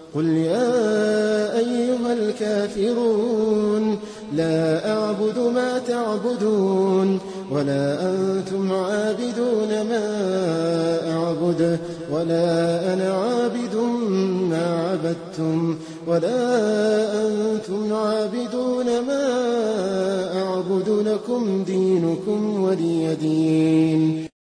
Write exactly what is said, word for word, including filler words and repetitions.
قل يا أيها الكافرون لا أعبد ما تعبدون ولا أنتم عابدون ما أعبد ولا أنا عابد ما عبدتم ولا أنتم عابدون ما أعبد لكم دينكم ولي دين.